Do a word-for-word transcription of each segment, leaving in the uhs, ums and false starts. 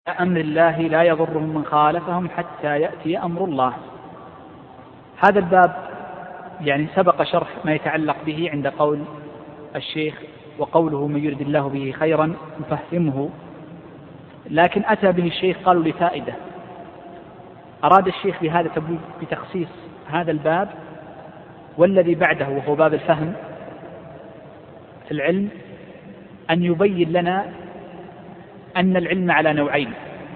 أمر الله لا يضرهم من خالفهم حتى يأتي أمر الله. هذا الباب يعني سبق شرح ما يتعلق به عند قول الشيخ وقوله من يرد الله به خيرا يفهمه، لكن أتى به الشيخ قالوا لفائدة. أراد الشيخ بهذا بتخصيص هذا الباب والذي بعده وهو باب الفهم في العلم أن يبين لنا أن العلم على نوعين: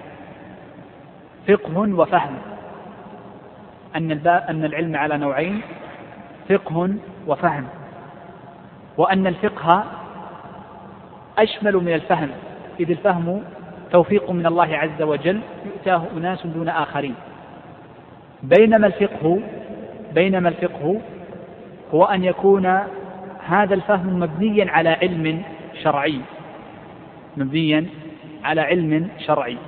فقه وفهم. أن أن العلم على نوعين: فقه وفهم، وأن الفقه أشمل من الفهم، إذ الفهم توفيق من الله عز وجل يؤتاه أناس دون آخرين، بينما الفقه بينما الفقه هو أن يكون هذا الفهم مبنيا على علم شرعي مبنيا على علم شرعي.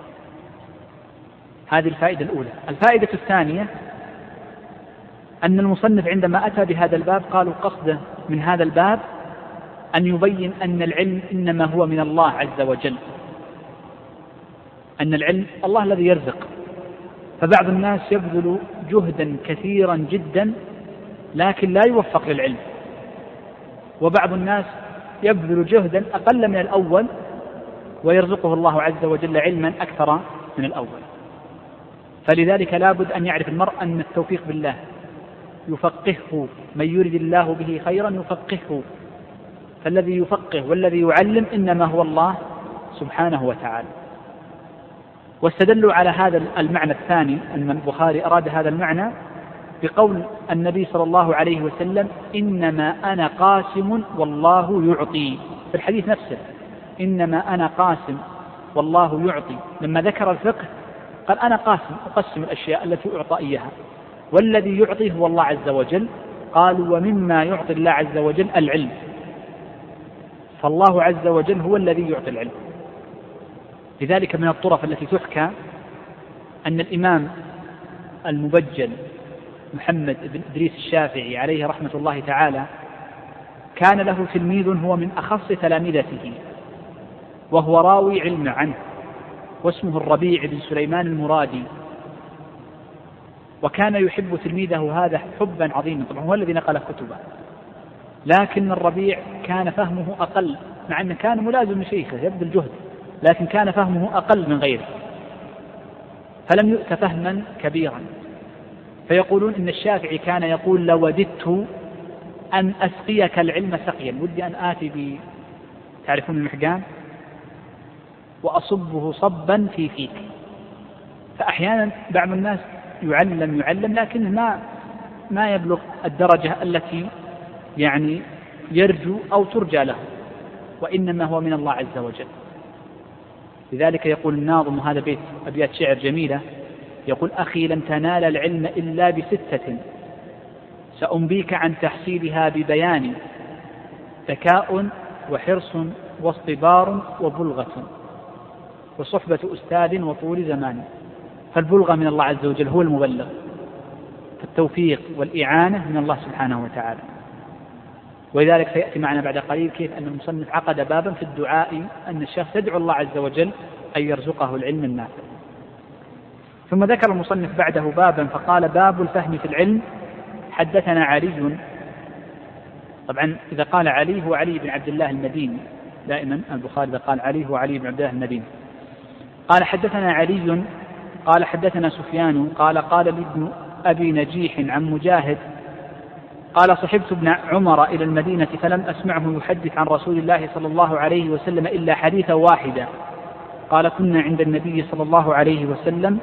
هذه الفائدة الأولى. الفائدة الثانية أن المصنف عندما أتى بهذا الباب قالوا قصده من هذا الباب أن يبين أن العلم إنما هو من الله عز وجل، أن العلم الله الذي يرزق، فبعض الناس يبذل جهدا كثيرا جدا لكن لا يوفق للعلم، وبعض الناس يبذل جهدا أقل من الأول ويرزقه الله عز وجل علما أكثر من الأول. فلذلك لابد أن يعرف المرء أن التوفيق بالله، يفقهه من يرد الله به خيرا يفقهه، فالذي يفقه والذي يعلم إنما هو الله سبحانه وتعالى. واستدلوا على هذا المعنى الثاني أن البخاري أراد هذا المعنى بقول النبي صلى الله عليه وسلم: إنما أنا قاسم والله يعطي. في الحديث نفسه إنما أنا قاسم والله يعطي، لما ذكر الفقه قال أنا قاسم أقسم الأشياء التي أعطى إياها، والذي يعطي هو الله عز وجل. قالوا: ومما يعطي الله عز وجل العلم، فالله عز وجل هو الذي يعطي العلم. لذلك من الطرف التي تحكى أن الإمام المبجل محمد بن إدريس الشافعي عليه رحمة الله تعالى كان له تلميذ هو من أخص تلامذته وهو راوي علم عنه، واسمه الربيع بن سليمان المرادي، وكان يحب تلميذه هذا حبا عظيما. طبعا هو الذي نقل كتبه، لكن الربيع كان فهمه أقل، مع أنه كان ملازم لشيخه يبذل جهد، لكن كان فهمه أقل من غيره، فلم يؤت فهما كبيرا. فيقولون إن الشافعي كان يقول: لوددت أن أسقيك العلم سقيا، ودي أن آتي ب تعرفون المحجان وأصبه صبا في فيك. فأحيانا بعض الناس يعلم يعلم لكن ما ما يبلغ الدرجة التي يعني يرجو أو ترجى له، وإنما هو من الله عز وجل. لذلك يقول الناظم، هذا بيت أبيات شعر جميلة، يقول: أخي لن تنال العلم إلا بستة سأنبيك عن تحصيلها ببيان: ذكاء وحرص واصطبار وبلغة وصحبة أستاذ وطول زمان. فالبلغة من الله عز وجل هو المبلغ، فالتوفيق والإعانة من الله سبحانه وتعالى. ولذلك سيأتي معنا بعد قليل كيف أن المصنف عقد بابا في الدعاء أن الشخص يدعو الله عز وجل أن يرزقه العلم النافع. ثم ذكر المصنف بعده بابا فقال: باب الفهم في العلم. حدثنا علي. طبعا إذا قال علي هو علي بن عبد الله المديني، دائما البخاري إذا قال علي هو علي بن عبد الله المديني. قال: حدثنا علي قال: حدثنا سفيان قال: قال لي ابن أبي نجيح عن مجاهد قال: صحبت ابن عمر إلى المدينة فلم أسمعه يحدث عن رسول الله صلى الله عليه وسلم إلا حديثا واحدا. قال: كنا عند النبي صلى الله عليه وسلم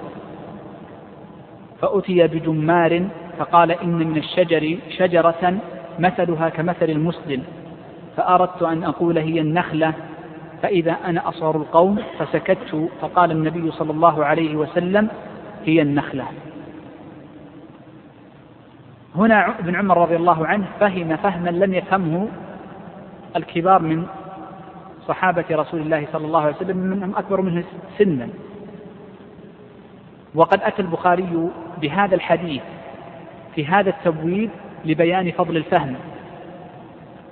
فأتي بجمار فقال: إن من الشجر شجرة مثلها كمثل المسلم، فأردت أن أقول هي النخلة، فإذا أنا أصغر القوم فسكت، فقال النبي صلى الله عليه وسلم: هي النخلة. هنا ابن عمر رضي الله عنه فهم فهما لم يفهمه الكبار من صحابة رسول الله صلى الله عليه وسلم، منهم أكبر منه سنا. وقد أتى البخاري بهذا الحديث في هذا التبويب لبيان فضل الفهم،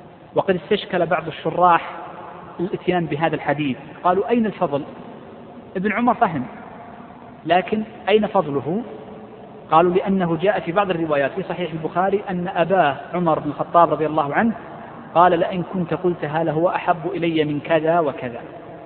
وقد استشكل بعض الشراح الاتيان بهذا الحديث، قالوا: أين الفضل؟ ابن عمر فهم، لكن أين فضله؟ قالوا لأنه جاء في بعض الروايات في صحيح البخاري أن أباه عمر بن الخطاب رضي الله عنه قال لئن كنت قلتها لهو أحب إلي من كذا وكذا.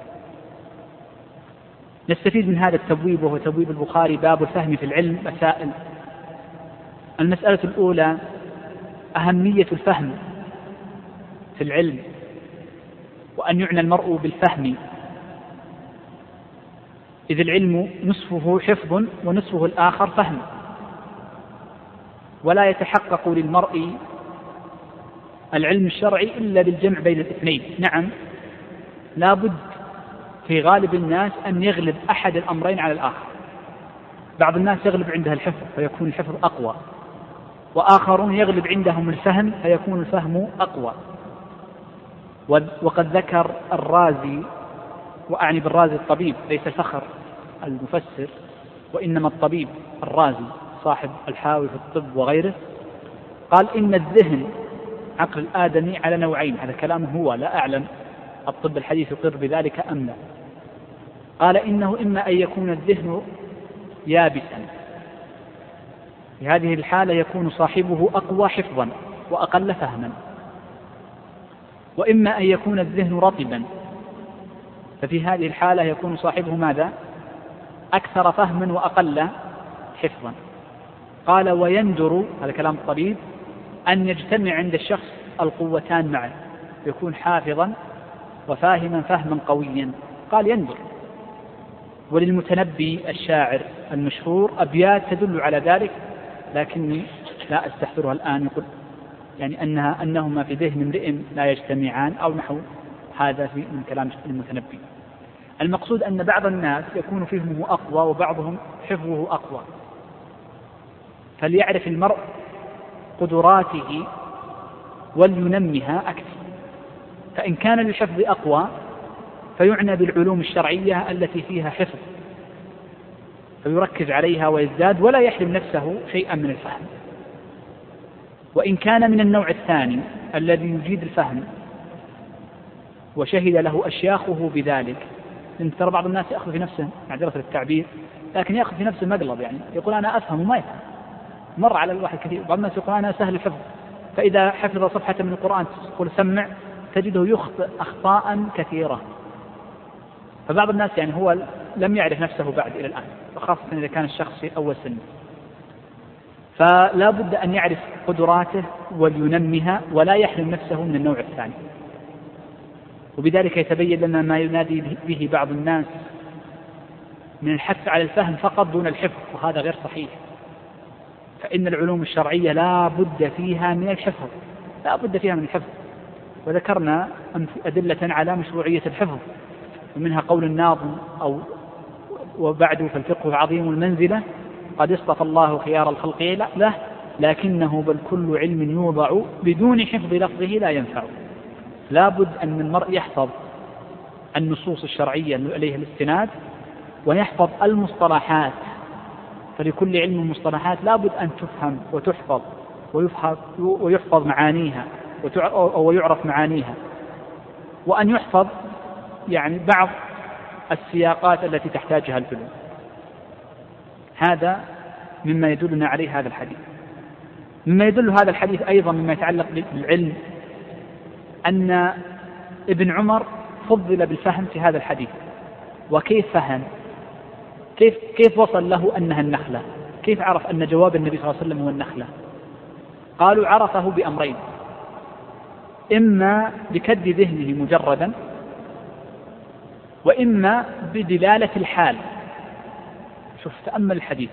نستفيد من هذا التبويب، وهو تبويب البخاري باب الفهم في العلم مسائل. المسألة الأولى أهمية الفهم في العلم، وأن يعنى المرء بالفهم، إذ العلم نصفه حفظ ونصفه الآخر فهم، ولا يتحقق للمرء العلم الشرعي إلا بالجمع بين الاثنين. نعم، لا بد في غالب الناس أن يغلب أحد الأمرين على الآخر. بعض الناس يغلب عندها الحفظ فيكون الحفظ أقوى، وآخرون يغلب عندهم الفهم فيكون الفهم أقوى. وقد ذكر الرازي، وأعني بالرازي الطبيب ليس الفخر المفسر، وإنما الطبيب الرازي صاحب الحاوي في الطب وغيره، قال إن الذهن عقل الآدمي على نوعين. هذا كلامه هو، لا أعلم الطب الحديث يقر بذلك أم لا. قال إنه إما أن يكون الذهن يابسا، في هذه الحالة يكون صاحبه أقوى حفظا وأقل فهما، وإما أن يكون الذهن رطبا، ففي هذه الحالة يكون صاحبه ماذا؟ أكثر فهما وأقل حفظا. قال ويندر، هذا كلام الطبيب، أن يجتمع عند الشخص القوتان معا، يكون حافظا وفاهما فهما قويا. قال يندر. وللمتنبي الشاعر المشهور أبيات تدل على ذلك، لكني لا أستحضرها الآن، يقول يعني أنها أنهما في ذهن امرئ لا يجتمعان أو نحو هذا في من كلام المتنبي. المقصود أن بعض الناس يكون فهمه أقوى وبعضهم حفظه أقوى، فليعرف المرء قدراته ولينمها أكثر. فإن كان للحفظ أقوى فيعنى بالعلوم الشرعية التي فيها حفظ، فيركز عليها ويزداد ولا يحرم نفسه شيئا من الفهم. وإن كان من النوع الثاني الذي يجيد الفهم وشهد له أشياخه بذلك، لأن ترى بعض الناس يأخذ في نفسه، معذرة التعبير، لكن يأخذ في نفسه مقلب، يعني يقول أنا أفهم وما يفهم. مر على الواحد كثير، بعض الناس يقول أنا سهل الحفظ، فإذا حفظ صفحة من القرآن تقول سمع تجده يخطئ أخطاء كثيرة. فبعض الناس يعني هو لم يعرف نفسه بعد إلى الآن، وخاصة إذا كان الشخص في أول سنة، فلا بد أن يعرف قدراته ولينمها ولا يحرم نفسه من النوع الثاني. وبذلك يتبين لنا ما ينادي به بعض الناس من الحث على الفهم فقط دون الحفظ، وهذا غير صحيح. فإن العلوم الشرعية لا بد فيها من الحفظ، لا بد فيها من الحفظ. وذكرنا أدلة على مشروعية الحفظ، ومنها قول الناظم أو وبعد فالفقه عظيم المنزلة قد اصطفى الله خيار الخلق له، لكنه بل كل علم يوضع بدون حفظ لفظه لا ينفع. لا بد أن المرء يحفظ النصوص الشرعية إليها الاستناد، ويحفظ المصطلحات، فلكل علم مصطلحات لا بد أن تفهم وتحفظ ويحفظ معانيها ويعرف معانيها، وأن يحفظ يعني بعض السياقات التي تحتاجها العلوم. هذا مما يدلنا عليه هذا الحديث. مما يدل هذا الحديث أيضا مما يتعلق بالعلم أن ابن عمر فضل بالفهم في هذا الحديث. وكيف فهم؟ كيف كيف وصل له أنها النخلة؟ كيف عرف أن جواب النبي صلى الله عليه وسلم هو النخلة؟ قالوا عرفه بأمرين: إما بكد ذهنه مجردا، وإما بدلالة الحال. شوف، تأمل الحديث،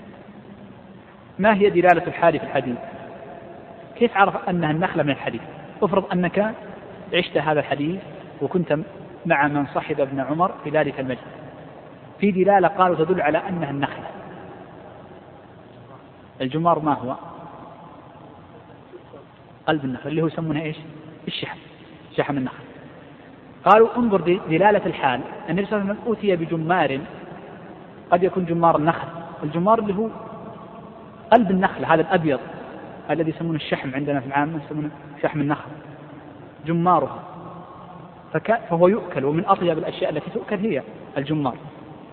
ما هي دلالة الحال في الحديث؟ كيف عرف أنها النخلة من الحديث؟ افرض أنك عشت هذا الحديث وكنت مع من صحب ابن عمر في ذلك المجلس، في دلالة قالوا تدل على أنها النخلة. الجمار ما هو؟ قلب النخل، اللي هو يسمونه إيش؟ الشحم، شحم النخل. قالوا انظر دلالة الحال. النبي صلى الله عليه وسلم أوتي بجمار، قد يكون جمار النخل، الجمار اللي هو قلب النخل، هذا الأبيض الذي يسمونه الشحم، عندنا في العامة يسمونه شحم النخل، جمارها. فهو يؤكل، ومن أطيب الأشياء التي تؤكل هي الجمار.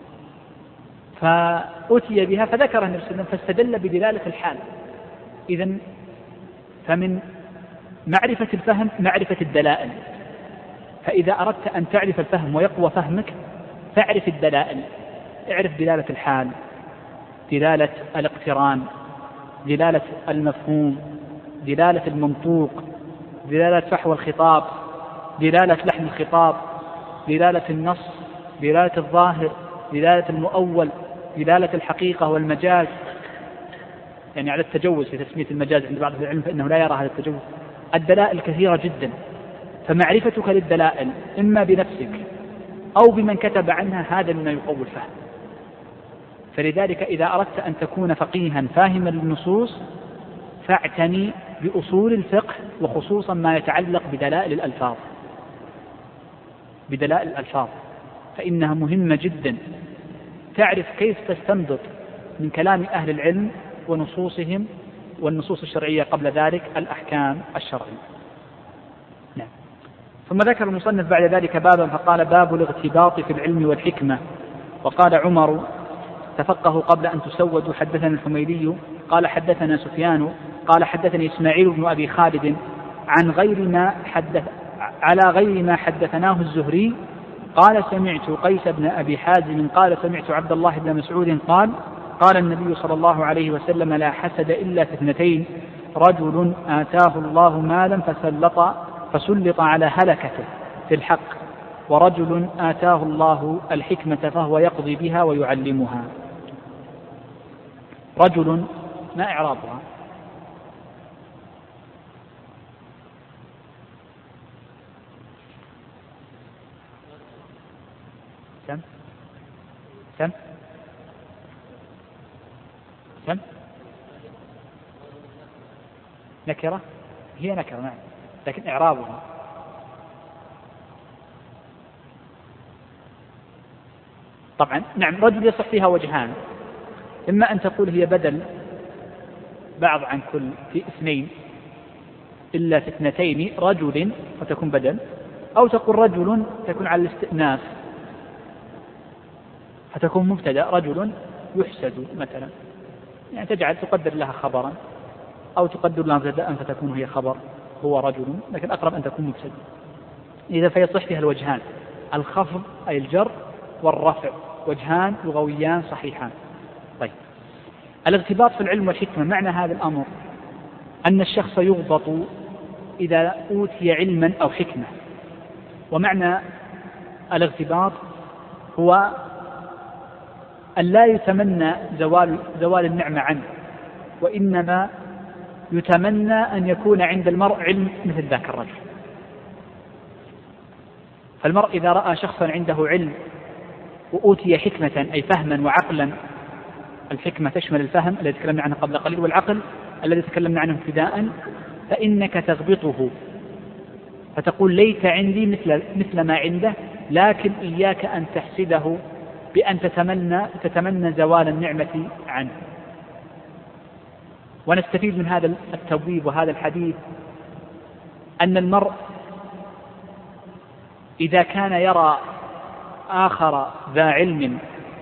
فأتي بها فذكرها النبي صلى الله عليه وسلم فاستدل بدلالة الحال. إذن فمن معرفة الفهم معرفة الدلائل، فإذا أردت أن تعرف الفهم ويقوى فهمك فاعرف الدلائل، اعرف دلالة الحال، دلالة الاقتران، دلالة المفهوم، دلالة المنطوق، دلالة فحوى الخطاب، دلالة لحن الخطاب، دلالة النص، دلالة الظاهر، دلالة المؤول، دلالة الحقيقة والمجاز، يعني على التجوز في تسمية المجاز عند بعض العلم فإنه لا يرى هذا التجوز. الدلائل كثيرة جدا، فمعرفتك للدلائل إما بنفسك أو بمن كتب عنها هذا مما يقوي الفهم. فلذلك إذا أردت أن تكون فقيها فاهما للنصوص فاعتني بأصول الفقه، وخصوصا ما يتعلق بدلائل الألفاظ بدلائل الألفاظ فإنها مهمة جدا، تعرف كيف تستنبط من كلام أهل العلم ونصوصهم والنصوص الشرعية قبل ذلك الأحكام الشرعية. نعم. ثم ذكر المصنف بعد ذلك بابا فقال باب الاغتباط في العلم والحكمة. وقال عمر تفقهوا قبل أن تسودوا. حدثنا الحميدي قال حدثنا سفيان قال حدثني إسماعيل بن أبي خالد عن غير ما حدث على غير ما حدثناه الزهري قال سمعت قيس بن أبي حازم قال سمعت عبد الله بن مسعود قال قال النبي صلى الله عليه وسلم لا حسد إلا في اثنتين رجل آتاه الله مالا فسلط فسلط على هلكته في الحق، ورجل آتاه الله الحكمة فهو يقضي بها ويعلمها. رجل ما إعرابها؟ سم سم سم نكرة، هي نكرة نعم، لكن إعرابها طبعا نعم. رجل يصح فيها وجهان، إما أن تقول هي بدل بعض عن كل في اثنين إلا في اثنتين رجل فتكون بدل، أو تقول رجل تكون على الاستئناف فتكون مبتدأ رجل يحسد مثلا، يعني تجعل تقدر لها خبرا أو تقدر لها مبتدأ فتكون هي خبر هو رجل، لكن أقرب أن تكون مبتدأ. إذا فيصح فيها الوجهان، الخفض أي الجر والرفع، وجهان لغويان صحيحان. طيب، الاغتباط في العلم والحكمة معنى هذا الأمر أن الشخص يغبط إذا أوتي علما أو حكمة. ومعنى الاغتباط هو أن لا يتمنى زوال, زوال النعمة عنه، وإنما يتمنى أن يكون عند المرء علم مثل ذاك الرجل. فالمرء إذا رأى شخصا عنده علم وأوتي حكمة أي فهما وعقلا، الحكمة تشمل الفهم الذي تكلمنا عنه قبل قليل والعقل الذي تكلمنا عنه ابتداء، فإنك تغبطه فتقول ليت عندي مثل, مثل ما عنده، لكن إياك أن تحسده بأن تتمنى, تتمنى زوال النعمة عنه. ونستفيد من هذا التبويب وهذا الحديث أن المرء إذا كان يرى آخر ذا علم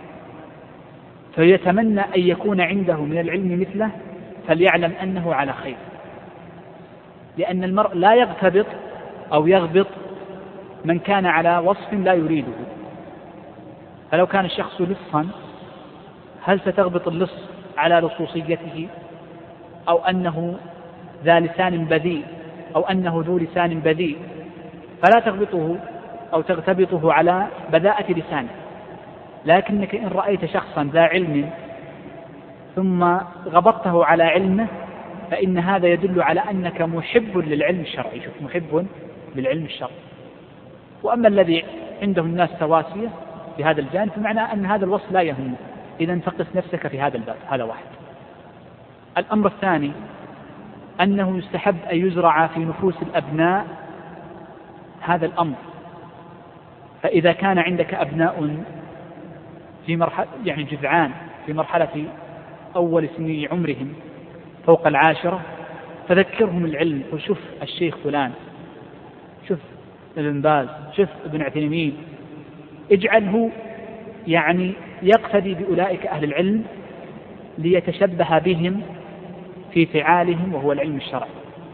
فيتمنى أن يكون عنده من العلم مثله فليعلم أنه على خير، لأن المرء لا يغتبط أو يغبط من كان على وصف لا يريده. فلو كان الشخص لصا هل ستغبط اللص على لصوصيته أو أنه ذا لسان بذيء أو أنه ذو لسان بذيء؟ فلا تغبطه أو تغتبطه على بذاءة لسانه. لكنك إن رأيت شخصا ذا علم ثم غبطته على علمه فإن هذا يدل على أنك محب للعلم الشرعي. شوف، محب للعلم الشرعي. وأما الذي عنده الناس تواسية في هذا الجانب فمعنى أن هذا الوصف لا يهمه، إذن فقس نفسك في هذا الباب. هذا واحد. الأمر الثاني أنه يستحب أن يزرع في نفوس الأبناء هذا الأمر. فإذا كان عندك أبناء في مرحلة يعني جذعان في مرحلة أول سنين عمرهم فوق العاشرة فذكرهم العلم، وشوف الشيخ فلان، شوف ابن باز، شوف ابن عثيمين، اجعله يعني يقتدي بأولئك أهل العلم ليتشبه بهم في فعالهم وهو العلم الشرعي.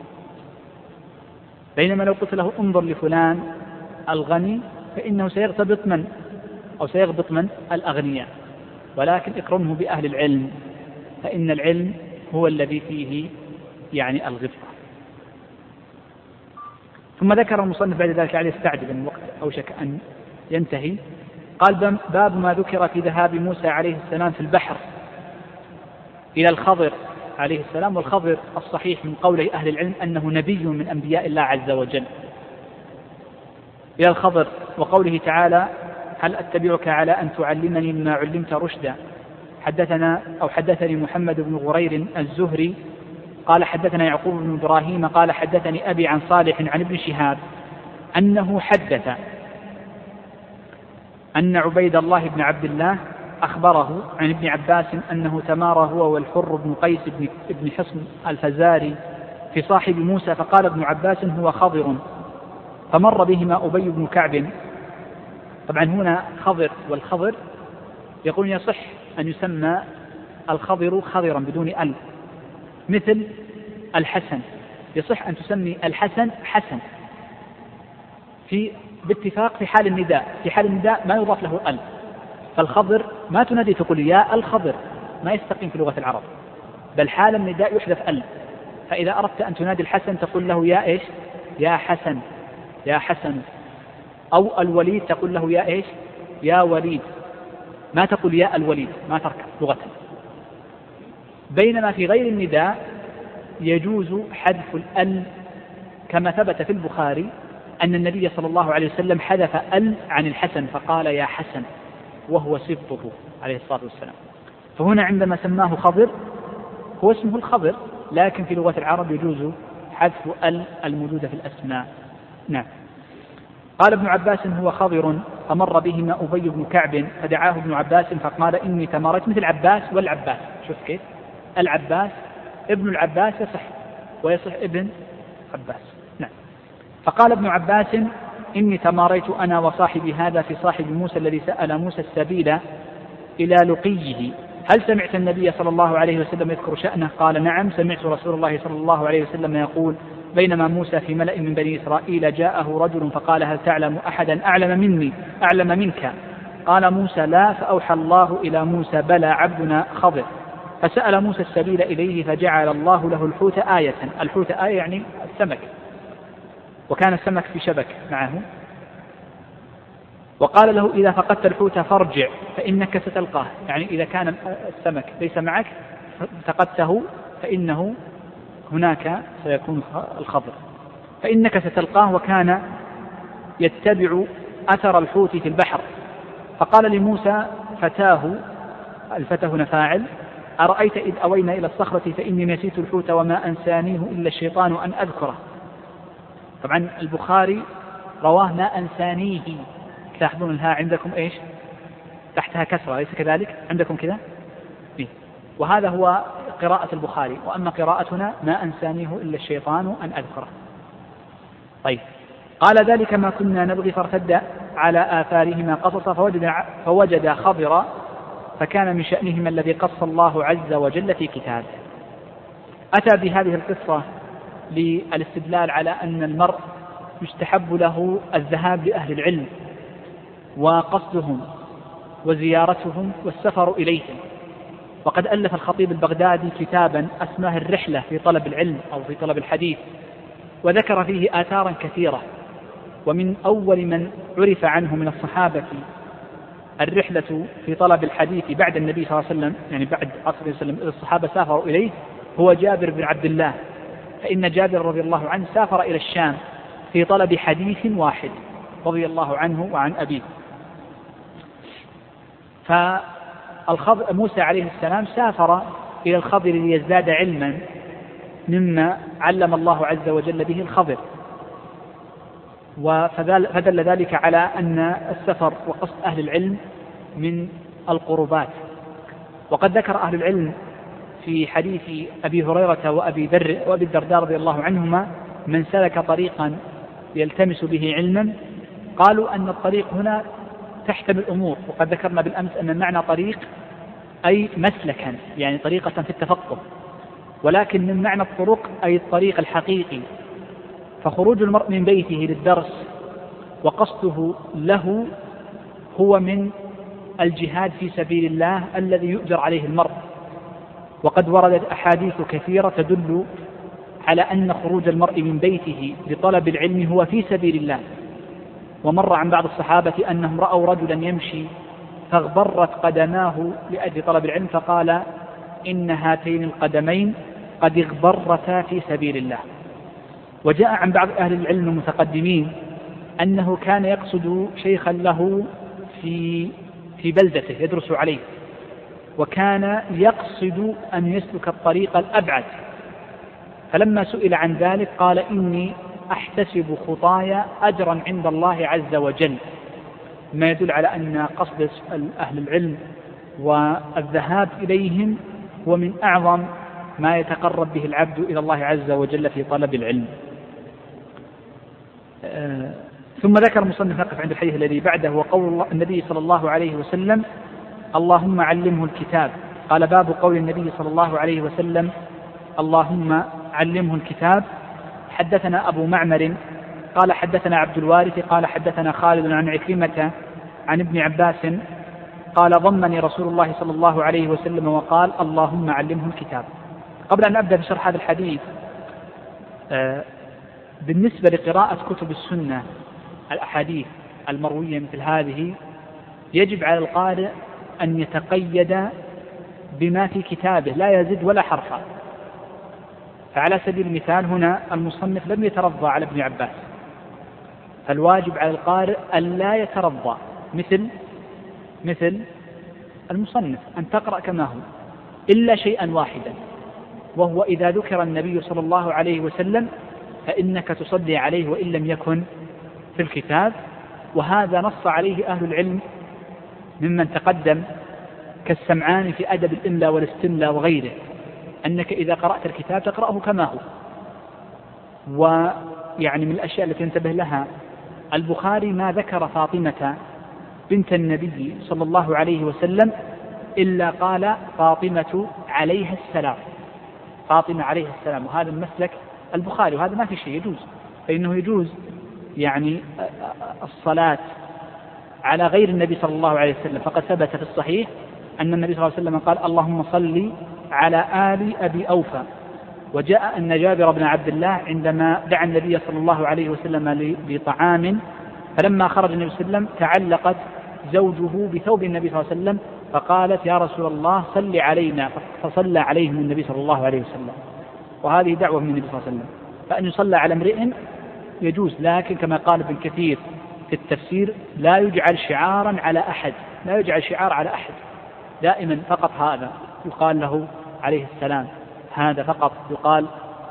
بينما لو قلت له انظر لفلان الغني فإنه سيغتبط من أو سيغبط من الأغنياء، ولكن اقرنه بأهل العلم فإن العلم هو الذي فيه يعني الغبطة. ثم ذكر المصنف بعد ذلك عليه استعجل من الوقت أوشك أن ينتهي، قال باب ما ذكر في ذهاب موسى عليه السلام في البحر إلى الخضر عليه السلام. والخضر الصحيح من قول أهل العلم أنه نبي من أنبياء الله عز وجل. إلى الخضر، وقوله تعالى هل أتبعك على أن تعلمني مما علمت رشدا. حدثنا أو حدثني محمد بن غرير الزهري قال حدثنا يعقوب بن إبراهيم قال حدثني أبي عن صالح عن ابن شهاب أنه حدث أن عبيد الله بن عبد الله أخبره عن ابن عباس أنه تمارى هو والحر بن قيس بن حصن الفزاري في صاحب موسى، فقال ابن عباس هو خضر، فمر بهما أبي بن كعب. طبعا هنا خضر والخضر يقول يصح أن يسمى الخضر خضرا بدون ال، مثل الحسن يصح أن تسمي الحسن حسن في باتفاق في حال النداء. في حال النداء ما يضاف له ال، فالخضر ما تنادي تقول يا الخضر، ما يستقيم في لغة العرب، بل حال النداء يحذف ال. فإذا أردت أن تنادي الحسن تقول له يا إيش يا حسن يا حسن، أو الوليد تقول له يا إيش يا وليد، ما تقول يا الوليد، ما تركب لغة. بينما في غير النداء يجوز حذف الأل، كما ثبت في البخاري أن النبي صلى الله عليه وسلم حذف ال عن الحسن فقال يا حسن وهو سبطه عليه الصلاة والسلام. فهنا عندما سماه خضر هو اسمه الخضر، لكن في لغة العرب يجوز حذف ال الموجودة في الأسماء. نعم. قال ابن عباس هو خضر، فمر بهما أبي بن كعب فدعاه ابن عباس فقال إني تماريت، مثل عباس والعباس، شوف كيف العباس ابن العباس يصح ويصح ابن عباس. نعم. فقال ابن عباس إني تماريت أنا وصاحبي هذا في صاحب موسى الذي سأل موسى السبيل إلى لقيه، هل سمعت النبي صلى الله عليه وسلم يذكر شأنه؟ قال نعم، سمعت رسول الله صلى الله عليه وسلم يقول بينما موسى في ملأ من بني إسرائيل جاءه رجل فقال هل تعلم أحدا أعلم مني أعلم منك؟ قال موسى لا، فأوحى الله إلى موسى بلى عبدنا خضر، فسأل موسى السبيل إليه فجعل الله له الحوت آية. الحوت آية يعني السمك، وكان السمك في شبك معه، وقال له إذا فقدت الحوت فارجع فإنك ستلقاه، يعني إذا كان السمك ليس معك فقدته فإنه هناك سيكون الخضر، فإنك ستلقاه. وكان يتبع أثر الحوت في البحر، فقال لموسى فتاه، الفتى هنا فاعل، أرأيت إذ أوينا إلى الصخرة فإني نسيت الحوت وما أنسانيه إلا الشيطان أن أذكره. طبعا البخاري رواه ما أنسانيه، تلاحظون الهاء عندكم إيش تحتها كسرة، ليس كذلك عندكم كذا؟ وهذا هو قراءة البخاري، وأما قراءتنا ما أنسانيه إلا الشيطان أن أذكره. طيب، قال ذلك ما كنا نبغي فارتد على آثارهما قصصا فوجد, فوجد خضرا فكان من شأنهما الذي قص الله عز وجل في كتابه. أتى بهذه القصة للاستدلال على أن المرء يستحب له الذهاب لأهل العلم وقصدهم وزيارتهم والسفر إليهم. وقد ألف الخطيب البغدادي كتابا اسمه الرحلة في طلب العلم أو في طلب الحديث، وذكر فيه آثارا كثيرة، ومن أول من عرف عنه من الصحابة الرحلة في طلب الحديث بعد النبي صلى الله عليه وسلم، يعني بعد عصر النبي صلى الله عليه وسلم الصحابة سافروا إليه، هو جابر بن عبد الله. فإن جابر رضي الله عنه سافر إلى الشام في طلب حديث واحد رضي الله عنه وعن أبيه. فموسى عليه السلام سافر إلى الخضر ليزداد علما مما علم الله عز وجل به الخضر، فدل ذلك على أن السفر وقصد أهل العلم من القربات. وقد ذكر أهل العلم في حديث أبي هريرة وأبي ذر وأبي الدرداء رضي الله عنهما من سلك طريقا يلتمس به علما، قالوا أن الطريق هنا تحتمل أمور، وقد ذكرنا بالأمس أن المعنى طريق أي مسلكا، يعني طريقة في التفقه، ولكن من معنى الطرق أي الطريق الحقيقي. فخروج المرء من بيته للدرس وقصده له هو من الجهاد في سبيل الله الذي يؤجر عليه المرء، وقد وردت أحاديث كثيرة تدل على أن خروج المرء من بيته لطلب العلم هو في سبيل الله. ومر عن بعض الصحابة أنهم رأوا رجلا يمشي فاغبرت قدماه لأجل طلب العلم، فقال إن هاتين القدمين قد اغبرتا في سبيل الله. وجاء عن بعض أهل العلم المتقدمين أنه كان يقصد شيخا له في في بلدته يدرس عليه، وكان يقصد أن يسلك الطريق الأبعد، فلما سئل عن ذلك قال إني أحتسب خطايا أجرا عند الله عز وجل، ما يدل على أن قصد أهل العلم والذهاب إليهم هو من أعظم ما يتقرب به العبد إلى الله عز وجل في طلب العلم. آه ثم ذكر المصنف نقف عند الحديث الذي بعده وقول النبي صلى الله عليه وسلم اللهم علمه الكتاب. قال باب قول النبي صلى الله عليه وسلم اللهم علمه الكتاب. حدثنا أبو معمر قال حدثنا عبد الوارث قال حدثنا خالد عن عكرمة عن ابن عباس قال ضمني رسول الله صلى الله عليه وسلم وقال اللهم علمه الكتاب. قبل أن أبدأ بشرح هذا الحديث، آه بالنسبة لقراءة كتب السنة الأحاديث المروية مثل هذه يجب على القارئ أن يتقيد بما في كتابه لا يزيد ولا حرفا. فعلى سبيل المثال هنا المصنف لم يترضى على ابن عباس، فالواجب على القارئ أن لا يترضى مثل مثل المصنف أن تقرأ كما هو، إلا شيئا واحدا، وهو إذا ذكر النبي صلى الله عليه وسلم فإنك تصلي عليه وإن لم يكن في الكتاب. وهذا نص عليه أهل العلم ممن تقدم كالسمعاني في أدب الإملاء والاستملاء وغيره، أنك إذا قرأت الكتاب تقرأه كما هو. ويعني من الأشياء التي ينتبه لها البخاري ما ذكر فاطمة بنت النبي صلى الله عليه وسلم إلا قال فاطمة عليها السلام، فاطمة عليها السلام، وهذا المسلك البخاري، وهذا ما في شيء يجوز، فإنه يجوز يعني الصلاة على غير النبي صلى الله عليه وسلم. فقد ثبت في الصحيح أن النبي صلى الله عليه وسلم قال اللهم صل على آل أبي أوفى. وجاء أن جابر بن عبد الله عندما دعا النبي صلى الله عليه وسلم لطعام فلما خرج النبي صلى الله عليه وسلم تعلقت زوجه بثوب النبي صلى الله عليه وسلم فقالت يا رسول الله صل علينا، فصلى عليهم النبي صلى الله عليه وسلم. وهذه دعوة من النبي صلى الله عليه وسلم. فأن يصلى على امرئ يجوز، لكن كما قال ابن كثير في التفسير لا يجعل شعارا على أحد، لا يجعل شعار على أحد، دائما فقط هذا يقال له عليه السلام، هذا فقط يقال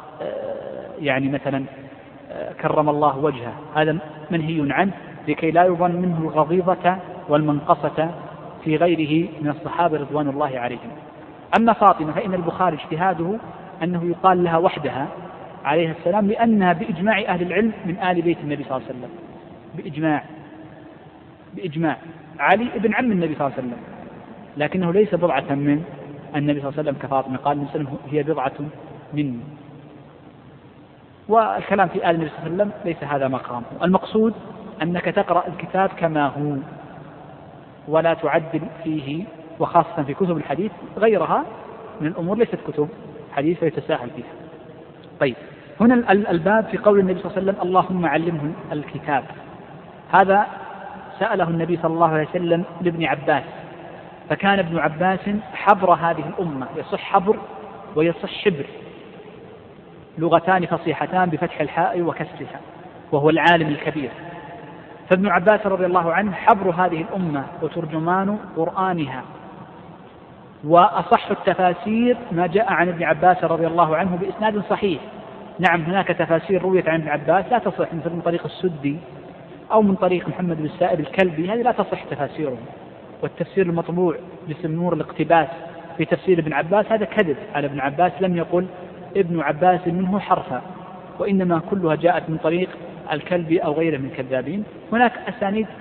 يعني مثلا كرم الله وجهه، هذا منهي عنه لكي لا يظن منه الغضيضة والمنقصة في غيره من الصحابة رضوان الله عليهم. أما فاطمة فإن البخاري اجتهاده أنه يقال لها وحدها عليه السلام، لأنها بإجماع أهل العلم من آل بيت النبي صلى الله عليه وسلم، بإجماع بإجماع علي ابن عم النبي صلى الله عليه وسلم، لكنه ليس بضعة من النبي صلى الله عليه وسلم كفاطمة، قال النبي صلى الله عليه وسلم هي بضعة مني. والكلام في آل النبي صلى الله عليه وسلم ليس هذا مقامه، المقصود أنك تقرأ الكتاب كما هو ولا تعدل فيه، وخاصة في كتب الحديث غيرها من الأمور ليست كتب حديث فيتساهل فيها. طيب هنا الباب في قول النبي صلى الله عليه وسلم اللهم علمه الكتاب، هذا سأله النبي صلى الله عليه وسلم لابن عباس، فكان ابن عباس حبر هذه الأمة، يصح حبر ويصح شبر، لغتان فصيحتان بفتح الحاء وكسرها، وهو العالم الكبير. فابن عباس رضي الله عنه حبر هذه الأمة وترجمان قرآنها. وأصح التفاسير ما جاء عن ابن عباس رضي الله عنه بإسناد صحيح. نعم هناك تفاسير رويت عن ابن عباس لا تصح، مثل من طريق السدي أو من طريق محمد بن السائب الكلبي، هذه لا تصح تفاسيره. والتفسير المطبوع باسم نور الاقتباس في تفسير ابن عباس هذا كذب على ابن عباس، لم يقل ابن عباس منه حرفا، وإنما كلها جاءت من طريق الكلبي أو غيره من الكذابين. هناك أسانيد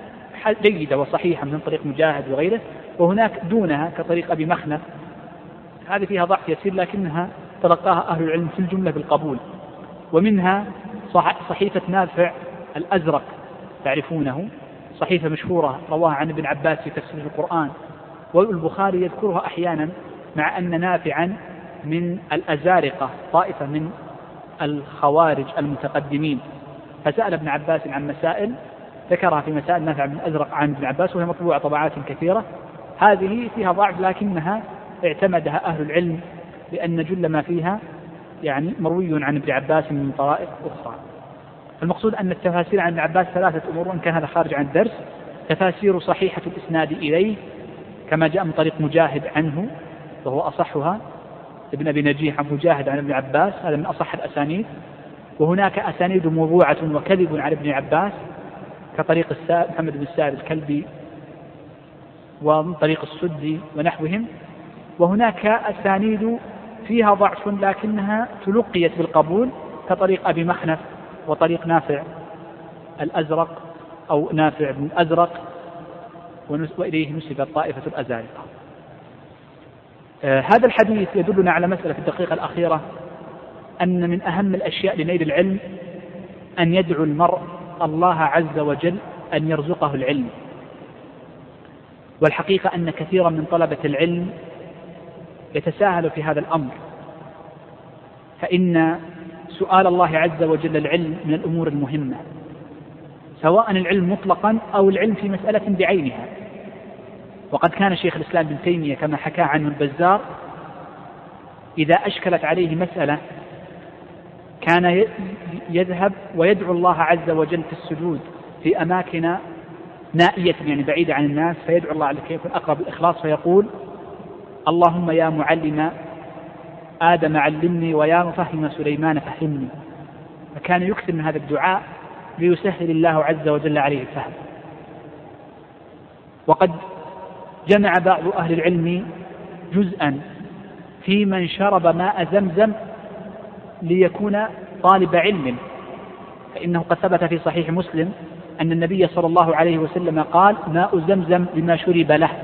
جيدة وصحيحة من طريق مجاهد وغيره، وهناك دونها كطريق أبي مخنف هذه فيها ضعف يسير لكنها تلقاها أهل العلم في الجملة بالقبول. ومنها صحيفة نافع الأزرق تعرفونه، صحيفة مشهورة رواها عن ابن عباس في تفسير القرآن، والبخاري يذكرها أحيانا مع أن نافعا من الأزارقة طائفة من الخوارج المتقدمين، فسأل ابن عباس عن مسائل ذكرها في مسائل نافع بن الأزرق عن ابن عباس، وهي مطبوعة طبعات كثيرة. هذه فيها ضعف لكنها اعتمدها أهل العلم لأن جل ما فيها يعني مروي عن ابن عباس من طرائق أخرى. المقصود أن التفاسير عن ابن عباس ثلاثة أمور، وإن كان هذا خارج عن الدرس: تفاسير صحيحة الإسناد إليه كما جاء من طريق مجاهد عنه وهو أصحها، ابن أبي نجيح عن مجاهد عن ابن عباس، هذا من أصح الأسانيد. وهناك أسانيد موضوعة وكذب عن ابن عباس كطريق محمد بن السائب الكلبي ومن طريق السدي ونحوهم. وهناك أسانيد فيها ضعف لكنها تلقيت بالقبول كطريق أبي مخنف وطريق نافع الأزرق أو نافع بن الأزرق، وإليه نسبت طائفة الأزارقة. آه هذا الحديث يدلنا على مسألة في الدقيقة الأخيرة، أن من أهم الأشياء لنيل العلم أن يدعو المرء الله عز وجل أن يرزقه العلم. والحقيقة أن كثيرا من طلبة العلم يتساهل في هذا الأمر، فإن سؤال الله عز وجل العلم من الأمور المهمة، سواء العلم مطلقا أو العلم في مسألة بعينها. وقد كان شيخ الإسلام ابن تيمية كما حكى عنه البزار إذا أشكلت عليه مسألة كان يذهب ويدعو الله عز وجل في السجود في أماكن نائية يعني بعيدة عن الناس، فيدعو الله لكي يكون أقرب الإخلاص، فيقول: اللهم يا معلم آدم علمني ويا مفهم سليمان فهمني. فكان يكثر من هذا الدعاء ليسهل الله عز وجل عليه الفهم. وقد جمع بعض أهل العلم جزءا في من شرب ماء زمزم ليكون طالب علم، فإنه قد ثبت في صحيح مسلم أن النبي صلى الله عليه وسلم قال: ماء زمزم لما شرب له.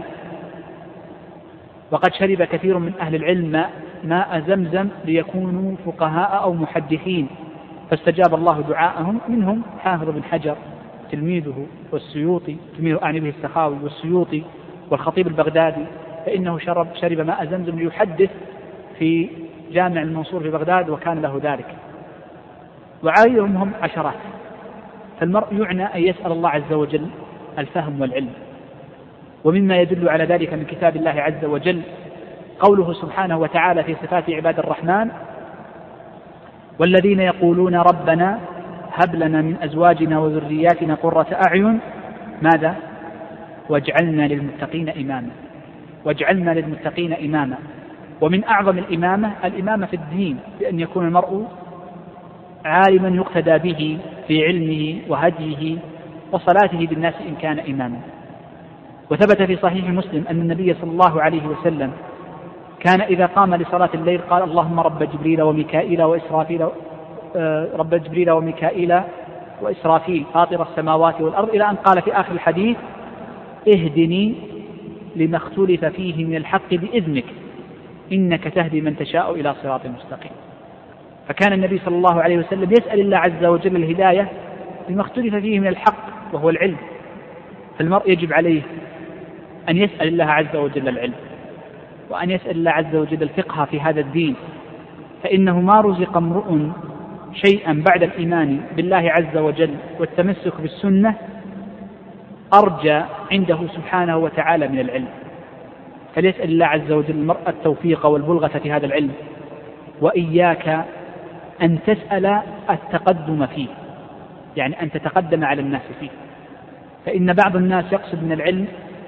وقد شرب كثير من أهل العلم ماء زمزم ليكونوا فقهاء أو محدثين، فاستجاب الله دعاءهم. منهم حافظ بن حجر تلميذه والسيوطي تلميذه أعني به السخاوي والسيوطي والخطيب البغدادي، فإنه شرب, شرب ماء زمزم ليحدث في جامع المنصور في بغداد وكان له ذلك، وعايهم هم عشرات. فالمرء يعنى أن يسأل الله عز وجل الفهم والعلم. ومما يدل على ذلك من كتاب الله عز وجل قوله سبحانه وتعالى في صفات عباد الرحمن: والذين يقولون ربنا هب لنا من أزواجنا وذرياتنا قرة أعين ماذا؟ واجعلنا للمتقين إماما. واجعلنا للمتقين إماما. ومن أعظم الإمامة الإمامة في الدين، بأن يكون المرء عالما يقتدى به في علمه وهديه وصلاته بالناس إن كان إماما. وثبت في صحيح مسلم أن النبي صلى الله عليه وسلم كان إذا قام لصلاة الليل قال: اللهم رب جبريل وميكائيل وإسرافيل رب جبريل وميكائيل وإسرافيل فاطر السماوات والأرض، إلى أن قال في آخر الحديث: اهدني لما اختلف فيه من الحق بإذنك إنك تهدي من تشاء إلى صراط مستقيم. فكان النبي صلى الله عليه وسلم يسأل الله عز وجل الهداية لما اختلف فيه من الحق وهو العلم. فالمرء يجب عليه أن يسأل الله عز وجل العلم، وأن يسأل الله عز وجل الفقه في هذا الدين، فإنه ما رزق امرؤ شيئا بعد الإيمان بالله عز وجل والتمسك بالسنة أرجى عنده سبحانه وتعالى من العلم. فليسأل الله عز وجل المرء التوفيق والبلغة في هذا العلم، وإياك أن تسأل التقدم فيه، يعني أن تتقدم على الناس فيه. فإن بعض الناس يقصد من العلم،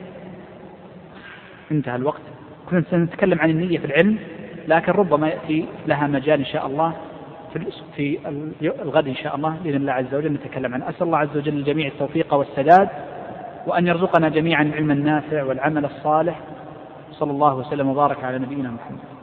انتهى الوقت، كنا سنتكلم عن النية في العلم، لكن ربما يأتي لها مجال إن شاء الله في الغد إن شاء الله بإذن الله عز وجل نتكلم عنه. أسأل الله عز وجل للجميع التوفيق والسداد، وأن يرزقنا جميعا العلم النافع والعمل الصالح. صلى الله وسلم وبارك على نبينا محمد.